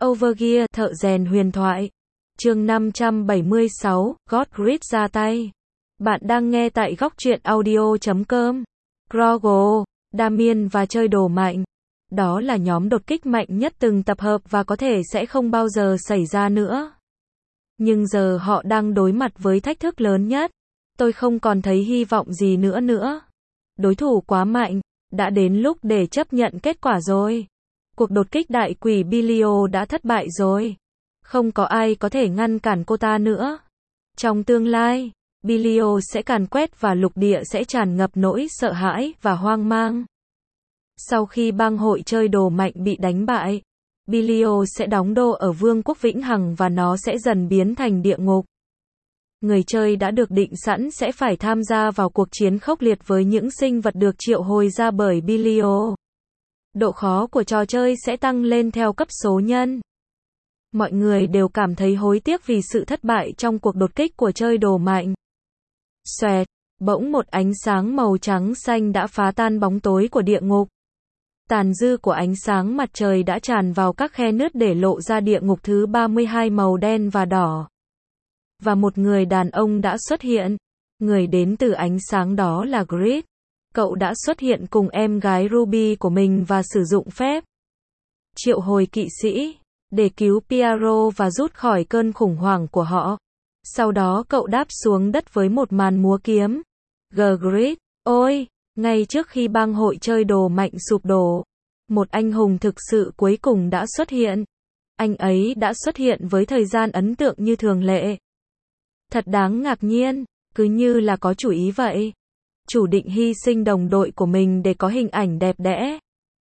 Overgear, thợ rèn huyền thoại. Chương 576, God Grid ra tay. Bạn đang nghe tại góc truyện audio.com. Grogle, Damien và chơi đồ mạnh. Đó là nhóm đột kích mạnh nhất từng tập hợp và có thể sẽ không bao giờ xảy ra nữa. Nhưng giờ họ đang đối mặt với thách thức lớn nhất. Tôi không còn thấy hy vọng gì nữa. Đối thủ quá mạnh, đã đến lúc để chấp nhận kết quả rồi. Cuộc đột kích đại quỷ Belial đã thất bại rồi. Không có ai có thể ngăn cản cô ta nữa. Trong tương lai, Belial sẽ càn quét và lục địa sẽ tràn ngập nỗi sợ hãi và hoang mang. Sau khi bang hội chơi đồ mạnh bị đánh bại, Belial sẽ đóng đô ở vương quốc vĩnh hằng và nó sẽ dần biến thành địa ngục. Người chơi đã được định sẵn sẽ phải tham gia vào cuộc chiến khốc liệt với những sinh vật được triệu hồi ra bởi Belial. Độ khó của trò chơi sẽ tăng lên theo cấp số nhân. Mọi người đều cảm thấy hối tiếc vì sự thất bại trong cuộc đột kích của chơi đồ mạnh. Xoẹt, bỗng một ánh sáng màu trắng xanh đã phá tan bóng tối của địa ngục. Tàn dư của ánh sáng mặt trời đã tràn vào các khe nứt để lộ ra địa ngục thứ 32 màu đen và đỏ. Và một người đàn ông đã xuất hiện. Người đến từ ánh sáng đó là Grid. Cậu đã xuất hiện cùng em gái Ruby của mình và sử dụng phép triệu hồi kỵ sĩ để cứu Piero và rút khỏi cơn khủng hoảng của họ. Sau đó cậu đáp xuống đất với một màn múa kiếm. Grid, ôi, ngay trước khi bang hội chơi đồ mạnh sụp đổ, một anh hùng thực sự cuối cùng đã xuất hiện. Anh ấy đã xuất hiện với thời gian ấn tượng như thường lệ. Thật đáng ngạc nhiên, cứ như là có chủ ý vậy. Chủ định hy sinh đồng đội của mình để có hình ảnh đẹp đẽ.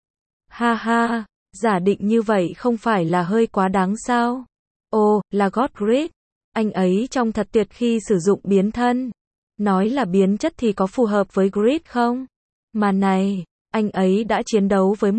Ha ha, giả định như vậy không phải là hơi quá đáng sao? Ồ, là God Grid. Anh ấy trông thật tuyệt khi sử dụng biến thân. Nói là biến chất thì có phù hợp với Grid không? Mà này, anh ấy đã chiến đấu với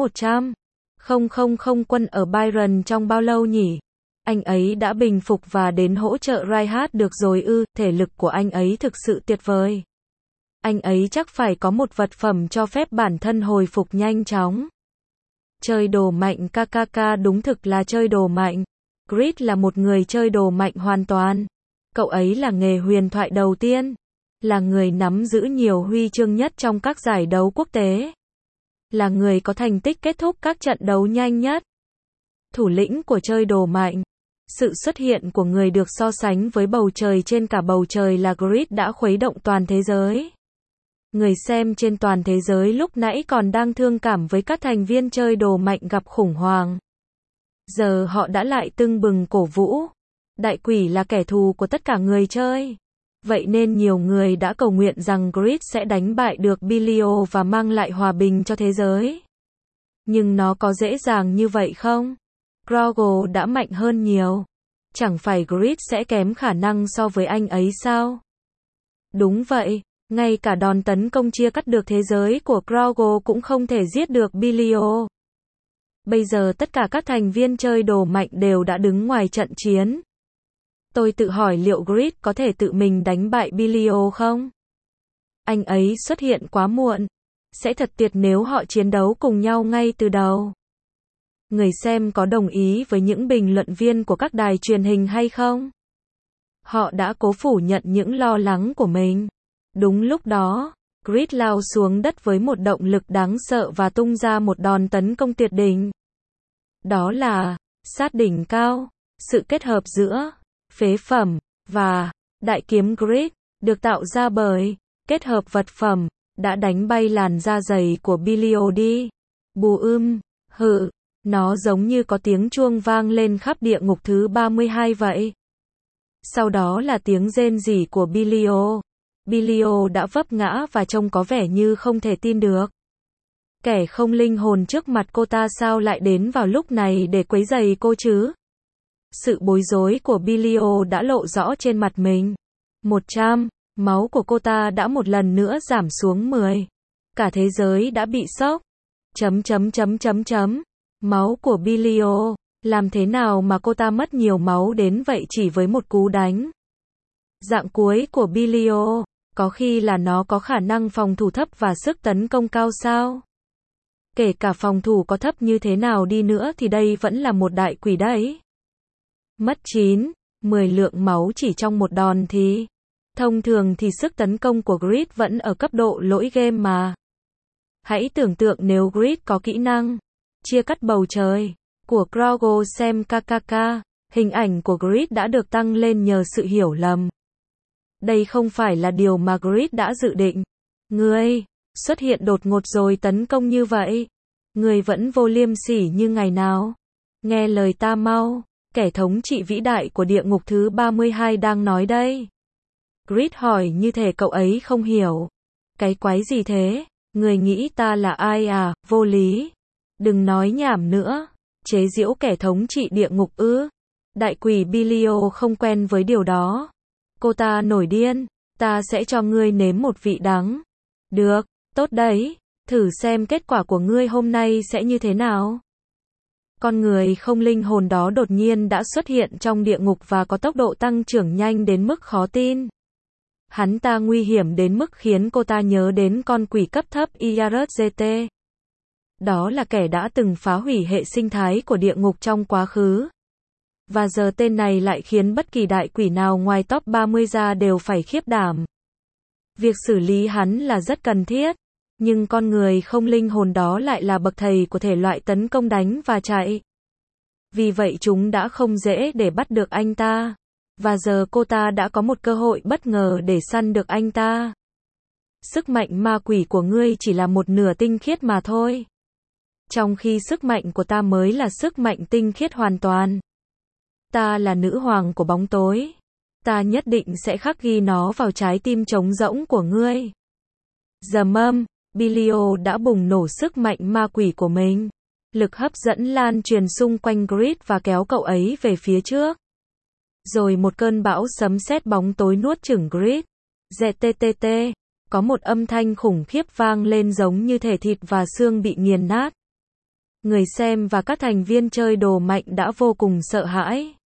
100,000 quân ở Byron trong bao lâu nhỉ? Anh ấy đã bình phục và đến hỗ trợ Reinhardt được rồi ư? Thể lực của anh ấy thực sự tuyệt vời. Anh ấy chắc phải có một vật phẩm cho phép bản thân hồi phục nhanh chóng. Chơi đồ mạnh KKK đúng thực là chơi đồ mạnh. Grid là một người chơi đồ mạnh hoàn toàn. Cậu ấy là nghề huyền thoại đầu tiên. Là người nắm giữ nhiều huy chương nhất trong các giải đấu quốc tế. Là người có thành tích kết thúc các trận đấu nhanh nhất. Thủ lĩnh của chơi đồ mạnh. Sự xuất hiện của người được so sánh với bầu trời trên cả bầu trời là Grid đã khuấy động toàn thế giới. Người xem trên toàn thế giới lúc nãy còn đang thương cảm với các thành viên chơi đồ mạnh gặp khủng hoảng. Giờ họ đã lại tưng bừng cổ vũ. Đại quỷ là kẻ thù của tất cả người chơi. Vậy nên nhiều người đã cầu nguyện rằng Grid sẽ đánh bại được Belial và mang lại hòa bình cho thế giới. Nhưng nó có dễ dàng như vậy không? Grogle đã mạnh hơn nhiều. Chẳng phải Grid sẽ kém khả năng so với anh ấy sao? Đúng vậy, ngay cả đòn tấn công chia cắt được thế giới của Grogle cũng không thể giết được Belial. Bây giờ tất cả các thành viên chơi đồ mạnh đều đã đứng ngoài trận chiến. Tôi tự hỏi liệu Grid có thể tự mình đánh bại Belial không? Anh ấy xuất hiện quá muộn. Sẽ thật tuyệt nếu họ chiến đấu cùng nhau ngay từ đầu. Người xem có đồng ý với những bình luận viên của các đài truyền hình hay không? Họ đã cố phủ nhận những lo lắng của mình. Đúng lúc đó, Grid lao xuống đất với một động lực đáng sợ và tung ra một đòn tấn công tuyệt đỉnh. Đó là sát đỉnh cao, sự kết hợp giữa phế phẩm và đại kiếm Grid, được tạo ra bởi kết hợp vật phẩm, đã đánh bay làn da dày của Belial đi. Hự, nó giống như có tiếng chuông vang lên khắp địa ngục thứ 32 vậy. Sau đó là tiếng rên rỉ của Belial. Belial đã vấp ngã và trông có vẻ như không thể tin được. Kẻ không linh hồn trước mặt cô ta sao lại đến vào lúc này để quấy rầy cô chứ? Sự bối rối của Belial đã lộ rõ trên mặt mình. 100, máu của cô ta đã một lần nữa giảm xuống 10. Cả thế giới đã bị sốc. Máu của Belial, làm thế nào mà cô ta mất nhiều máu đến vậy chỉ với một cú đánh? Dạng cuối của Belial, có khi là nó có khả năng phòng thủ thấp và sức tấn công cao sao? Kể cả phòng thủ có thấp như thế nào đi nữa thì đây vẫn là một đại quỷ đấy. Mất 9, 10 lượng máu chỉ trong một đòn thì... Thông thường thì sức tấn công của Grid vẫn ở cấp độ lỗi game mà. Hãy tưởng tượng nếu Grid có kỹ năng chia cắt bầu trời của Grogo xem KKK, hình ảnh của Grid đã được tăng lên nhờ sự hiểu lầm. Đây không phải là điều mà Grid đã dự định. Ngươi xuất hiện đột ngột rồi tấn công như vậy. Ngươi vẫn vô liêm sỉ như ngày nào. Nghe lời ta mau, kẻ thống trị vĩ đại của địa ngục thứ 32 đang nói đây. Grid hỏi như thể cậu ấy không hiểu. Cái quái gì thế? Người nghĩ ta là ai à, vô lý. Đừng nói nhảm nữa. Chế giễu kẻ thống trị địa ngục ư? Đại quỷ Bilio không quen với điều đó. Cô ta nổi điên. Ta sẽ cho ngươi nếm một vị đắng. Được, tốt đấy. Thử xem kết quả của ngươi hôm nay sẽ như thế nào. Con người không linh hồn đó đột nhiên đã xuất hiện trong địa ngục và có tốc độ tăng trưởng nhanh đến mức khó tin. Hắn ta nguy hiểm đến mức khiến cô ta nhớ đến con quỷ cấp thấp IRGT. Đó là kẻ đã từng phá hủy hệ sinh thái của địa ngục trong quá khứ. Và giờ tên này lại khiến bất kỳ đại quỷ nào ngoài top 30 ra đều phải khiếp đảm. Việc xử lý hắn là rất cần thiết. Nhưng con người không linh hồn đó lại là bậc thầy của thể loại tấn công đánh và chạy. Vì vậy chúng đã không dễ để bắt được anh ta. Và giờ cô ta đã có một cơ hội bất ngờ để săn được anh ta. Sức mạnh ma quỷ của ngươi chỉ là một nửa tinh khiết mà thôi. Trong khi sức mạnh của ta mới là sức mạnh tinh khiết hoàn toàn. Ta là nữ hoàng của bóng tối. Ta nhất định sẽ khắc ghi nó vào trái tim trống rỗng của ngươi. Dầm âm, Bilio đã bùng nổ sức mạnh ma quỷ của mình. Lực hấp dẫn lan truyền xung quanh Grid và kéo cậu ấy về phía trước. Rồi một cơn bão sấm sét bóng tối nuốt chửng Grid. ZTTT. Có một âm thanh khủng khiếp vang lên giống như thể thịt và xương bị nghiền nát. Người xem và các thành viên chơi đồ mạnh đã vô cùng sợ hãi.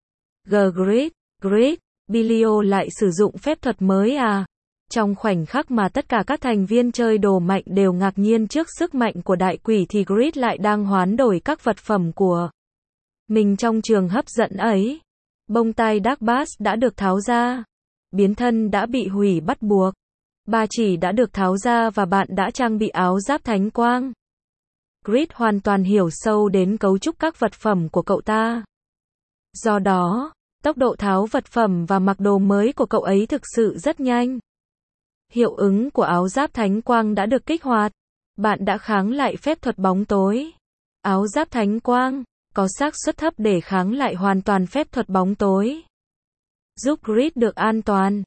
Grid, Bilio lại sử dụng phép thuật mới à? Trong khoảnh khắc mà tất cả các thành viên chơi đồ mạnh đều ngạc nhiên trước sức mạnh của đại quỷ thì Grid lại đang hoán đổi các vật phẩm của mình trong trường hấp dẫn ấy. Bông tai Dark Bass đã được tháo ra. Biến thân đã bị hủy bắt buộc. Ba chỉ đã được tháo ra và bạn đã trang bị áo giáp thánh quang. Grid hoàn toàn hiểu sâu đến cấu trúc các vật phẩm của cậu ta. Do đó, tốc độ tháo vật phẩm và mặc đồ mới của cậu ấy thực sự rất nhanh. Hiệu ứng của áo giáp thánh quang đã được kích hoạt. Bạn đã kháng lại phép thuật bóng tối. Áo giáp thánh quang có xác suất thấp để kháng lại hoàn toàn phép thuật bóng tối. Giúp Grid được an toàn.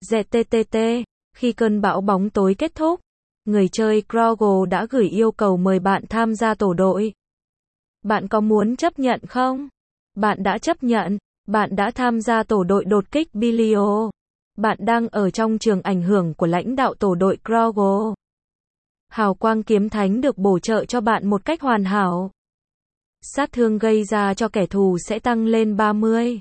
ZTTT. Khi cơn bão bóng tối kết thúc, người chơi Grogo đã gửi yêu cầu mời bạn tham gia tổ đội. Bạn có muốn chấp nhận không? Bạn đã chấp nhận. Bạn đã tham gia tổ đội đột kích Bilio. Bạn đang ở trong trường ảnh hưởng của lãnh đạo tổ đội Grogo. Hào quang kiếm thánh được bổ trợ cho bạn một cách hoàn hảo. Sát thương gây ra cho kẻ thù sẽ tăng lên 30.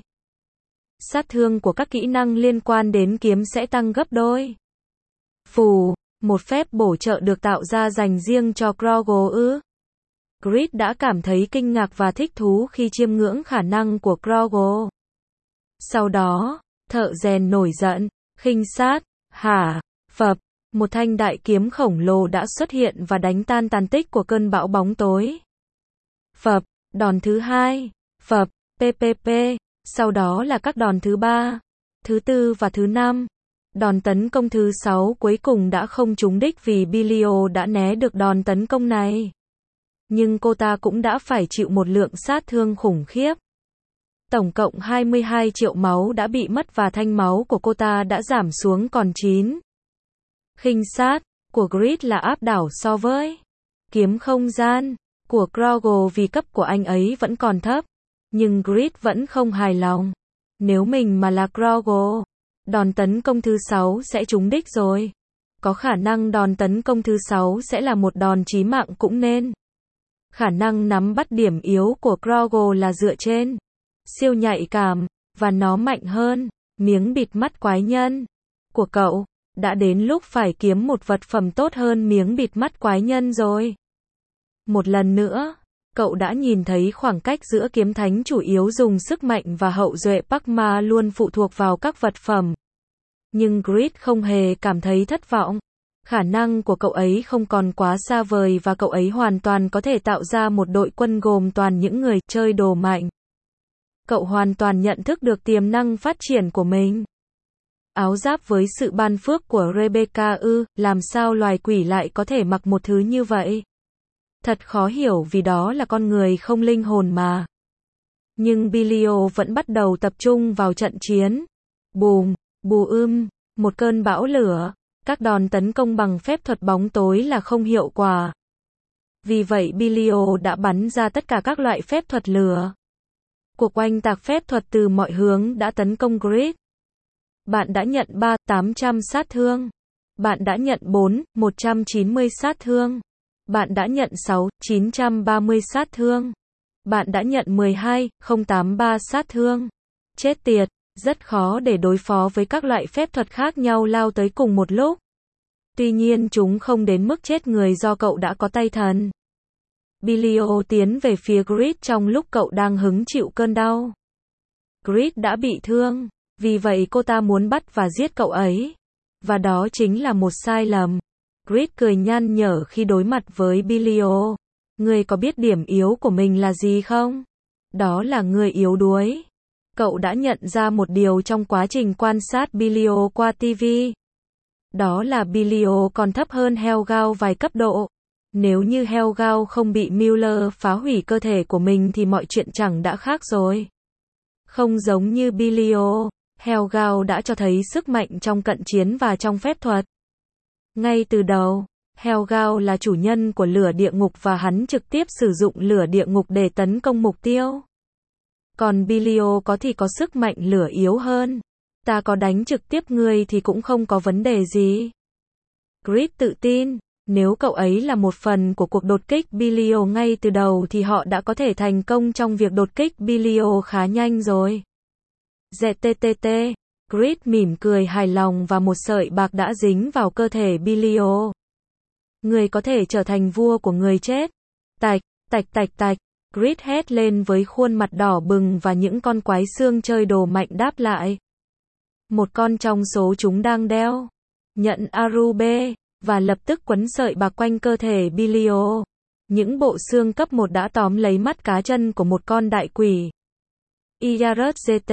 Sát thương của các kỹ năng liên quan đến kiếm sẽ tăng gấp đôi. Phù, một phép bổ trợ được tạo ra dành riêng cho Grogo ư? Grid đã cảm thấy kinh ngạc và thích thú khi chiêm ngưỡng khả năng của Grogo. Sau đó, thợ rèn nổi giận, khinh sát, hả, phập, một thanh đại kiếm khổng lồ đã xuất hiện và đánh tan tàn tích của cơn bão bóng tối. Phập, đòn thứ 2, phập, PPP, sau đó là các đòn thứ 3, thứ 4 và thứ 5. Đòn tấn công thứ 6 cuối cùng đã không trúng đích vì Bilio đã né được đòn tấn công này. Nhưng cô ta cũng đã phải chịu một lượng sát thương khủng khiếp. Tổng cộng 22 triệu máu đã bị mất và thanh máu của cô ta đã giảm xuống còn 9. Khinh sát của Grid là áp đảo so với kiếm không gian của Grogo vì cấp của anh ấy vẫn còn thấp. Nhưng Grid vẫn không hài lòng. Nếu mình mà là Grogo, đòn tấn công thứ 6 sẽ trúng đích rồi. Có khả năng đòn tấn công thứ 6 sẽ là một đòn chí mạng cũng nên. Khả năng nắm bắt điểm yếu của Grogo là dựa trên siêu nhạy cảm, và nó mạnh hơn miếng bịt mắt quái nhân của cậu. Đã đến lúc phải kiếm một vật phẩm tốt hơn miếng bịt mắt quái nhân rồi. Một lần nữa, cậu đã nhìn thấy khoảng cách giữa kiếm thánh chủ yếu dùng sức mạnh và hậu duệ Parkma luôn phụ thuộc vào các vật phẩm. Nhưng Grid không hề cảm thấy thất vọng. Khả năng của cậu ấy không còn quá xa vời và cậu ấy hoàn toàn có thể tạo ra một đội quân gồm toàn những người chơi đồ mạnh. Cậu hoàn toàn nhận thức được tiềm năng phát triển của mình. Áo giáp với sự ban phước của Rebecca làm sao loài quỷ lại có thể mặc một thứ như vậy? Thật khó hiểu vì đó là con người không linh hồn mà. Nhưng Belial vẫn bắt đầu tập trung vào trận chiến. Bùm, một cơn bão lửa. Các đòn tấn công bằng phép thuật bóng tối là không hiệu quả. Vì vậy Belial đã bắn ra tất cả các loại phép thuật lửa. Cuộc oanh tạc phép thuật từ mọi hướng đã tấn công Grid. Bạn đã nhận 800 sát thương. Bạn đã nhận 190 sát thương. Bạn đã nhận 930 sát thương. Bạn đã nhận 083 sát thương. Chết tiệt, rất khó để đối phó với các loại phép thuật khác nhau lao tới cùng một lúc. Tuy nhiên chúng không đến mức chết người do cậu đã có tay thần. Belial tiến về phía Grid trong lúc cậu đang hứng chịu cơn đau. Grid đã bị thương, vì vậy cô ta muốn bắt và giết cậu ấy. Và đó chính là một sai lầm. Grid cười nhăn nhở khi đối mặt với Belial. Ngươi có biết điểm yếu của mình là gì không? Đó là ngươi yếu đuối. Cậu đã nhận ra một điều trong quá trình quan sát Belial qua TV. Đó là Belial còn thấp hơn Helgao vài cấp độ. Nếu như Helgao không bị Miller phá hủy cơ thể của mình thì mọi chuyện chẳng đã khác rồi. Không giống như Belial, Helgao đã cho thấy sức mạnh trong cận chiến và trong phép thuật. Ngay từ đầu, Helgao là chủ nhân của lửa địa ngục và hắn trực tiếp sử dụng lửa địa ngục để tấn công mục tiêu. Còn Belial có sức mạnh lửa yếu hơn. Ta có đánh trực tiếp ngươi thì cũng không có vấn đề gì. Grid tự tin, nếu cậu ấy là một phần của cuộc đột kích Belial ngay từ đầu thì họ đã có thể thành công trong việc đột kích Belial khá nhanh rồi. ZTTT, Grid mỉm cười hài lòng và một sợi bạc đã dính vào cơ thể Belial. Người có thể trở thành vua của người chết. Tạch, tạch tạch tạch. Grid hét lên với khuôn mặt đỏ bừng và những con quái xương chơi đồ mạnh đáp lại. Một con trong số chúng đang đeo nhận Arube và lập tức quấn sợi bạc quanh cơ thể Belial. Những bộ xương cấp 1 đã tóm lấy mắt cá chân của một con đại quỷ. Iyarat GT,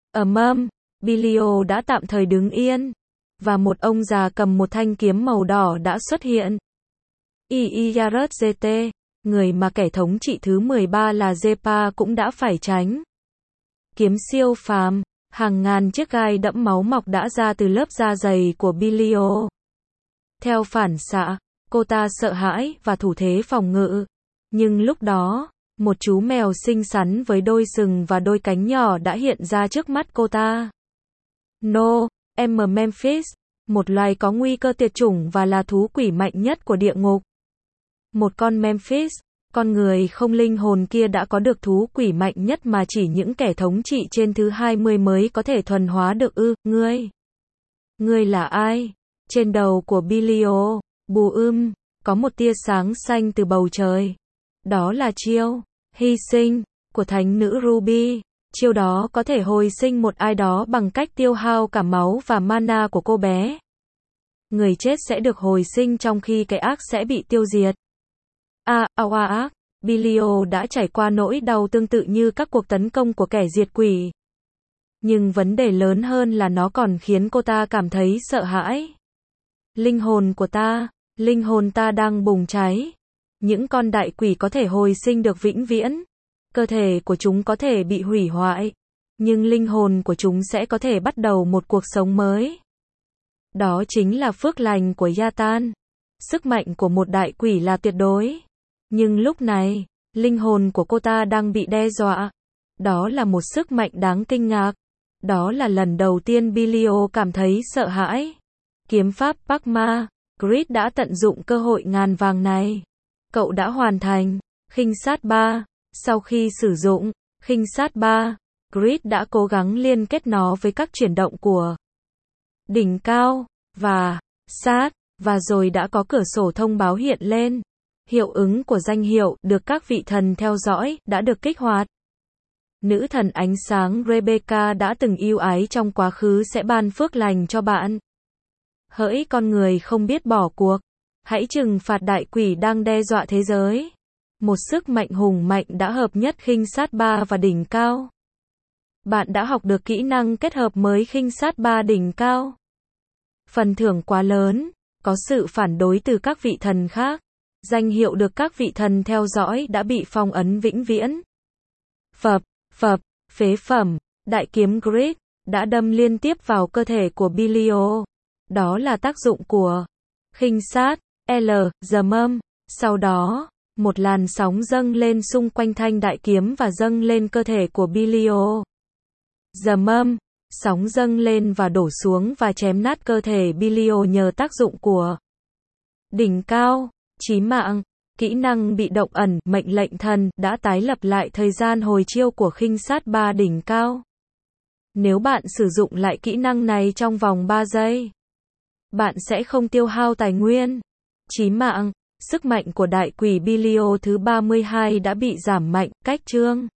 Belial đã tạm thời đứng yên. Và một ông già cầm một thanh kiếm màu đỏ đã xuất hiện. Iyarat GT, người mà kẻ thống trị thứ 13 là Zepa cũng đã phải tránh. Kiếm siêu phàm, hàng ngàn chiếc gai đẫm máu mọc đã ra từ lớp da dày của Belial. Theo phản xạ, cô ta sợ hãi và thủ thế phòng ngự. Nhưng lúc đó, một chú mèo xinh xắn với đôi sừng và đôi cánh nhỏ đã hiện ra trước mắt cô ta. No, Memphis, một loài có nguy cơ tuyệt chủng và là thú quỷ mạnh nhất của địa ngục. Một con Memphis, con người không linh hồn kia đã có được thú quỷ mạnh nhất mà chỉ những kẻ thống trị trên thứ 20 mới có thể thuần hóa được Ngươi là ai? Trên đầu của Belial, có một tia sáng xanh từ bầu trời. Đó là chiêu hy sinh của thánh nữ Ruby. Chiêu đó có thể hồi sinh một ai đó bằng cách tiêu hao cả máu và mana của cô bé. Người chết sẽ được hồi sinh trong khi cái ác sẽ bị tiêu diệt. Belial đã trải qua nỗi đau tương tự như các cuộc tấn công của kẻ diệt quỷ. Nhưng vấn đề lớn hơn là nó còn khiến cô ta cảm thấy sợ hãi. Linh hồn ta đang bùng cháy. Những con đại quỷ có thể hồi sinh được vĩnh viễn. Cơ thể của chúng có thể bị hủy hoại. Nhưng linh hồn của chúng sẽ có thể bắt đầu một cuộc sống mới. Đó chính là phước lành của Yatan. Sức mạnh của một đại quỷ là tuyệt đối. Nhưng lúc này, linh hồn của cô ta đang bị đe dọa. Đó là một sức mạnh đáng kinh ngạc. Đó là lần đầu tiên Belial cảm thấy sợ hãi. Kiếm pháp Parkma, Grid đã tận dụng cơ hội ngàn vàng này. Cậu đã hoàn thành khinh sát 3. Sau khi sử dụng khinh sát 3, Grid đã cố gắng liên kết nó với các chuyển động của đỉnh cao và sát, và rồi đã có cửa sổ thông báo hiện lên. Hiệu ứng của danh hiệu được các vị thần theo dõi đã được kích hoạt. Nữ thần ánh sáng Rebecca đã từng ưu ái trong quá khứ sẽ ban phước lành cho bạn. Hỡi con người không biết bỏ cuộc, hãy trừng phạt đại quỷ đang đe dọa thế giới. Một sức mạnh hùng mạnh đã hợp nhất khinh sát 3 và đỉnh cao. Bạn đã học được kỹ năng kết hợp mới khinh sát 3 đỉnh cao. Phần thưởng quá lớn, có sự phản đối từ các vị thần khác. Danh hiệu được các vị thần theo dõi đã bị phong ấn vĩnh viễn. Phập, phế phẩm, đại kiếm Grid đã đâm liên tiếp vào cơ thể của Belial. Đó là tác dụng của khinh sát, dầm âm. Sau đó, một làn sóng dâng lên xung quanh thanh đại kiếm và dâng lên cơ thể của Belial. Dầm âm, sóng dâng lên và đổ xuống và chém nát cơ thể Belial nhờ tác dụng của đỉnh cao, chí mạng. Kỹ năng bị động ẩn, mệnh lệnh thần, đã tái lập lại thời gian hồi chiêu của khinh sát 3 đỉnh cao. Nếu bạn sử dụng lại kỹ năng này trong vòng 3 giây, bạn sẽ không tiêu hao tài nguyên. Chí mạng, sức mạnh của đại quỷ Belial thứ 32 đã bị giảm mạnh, cách chương.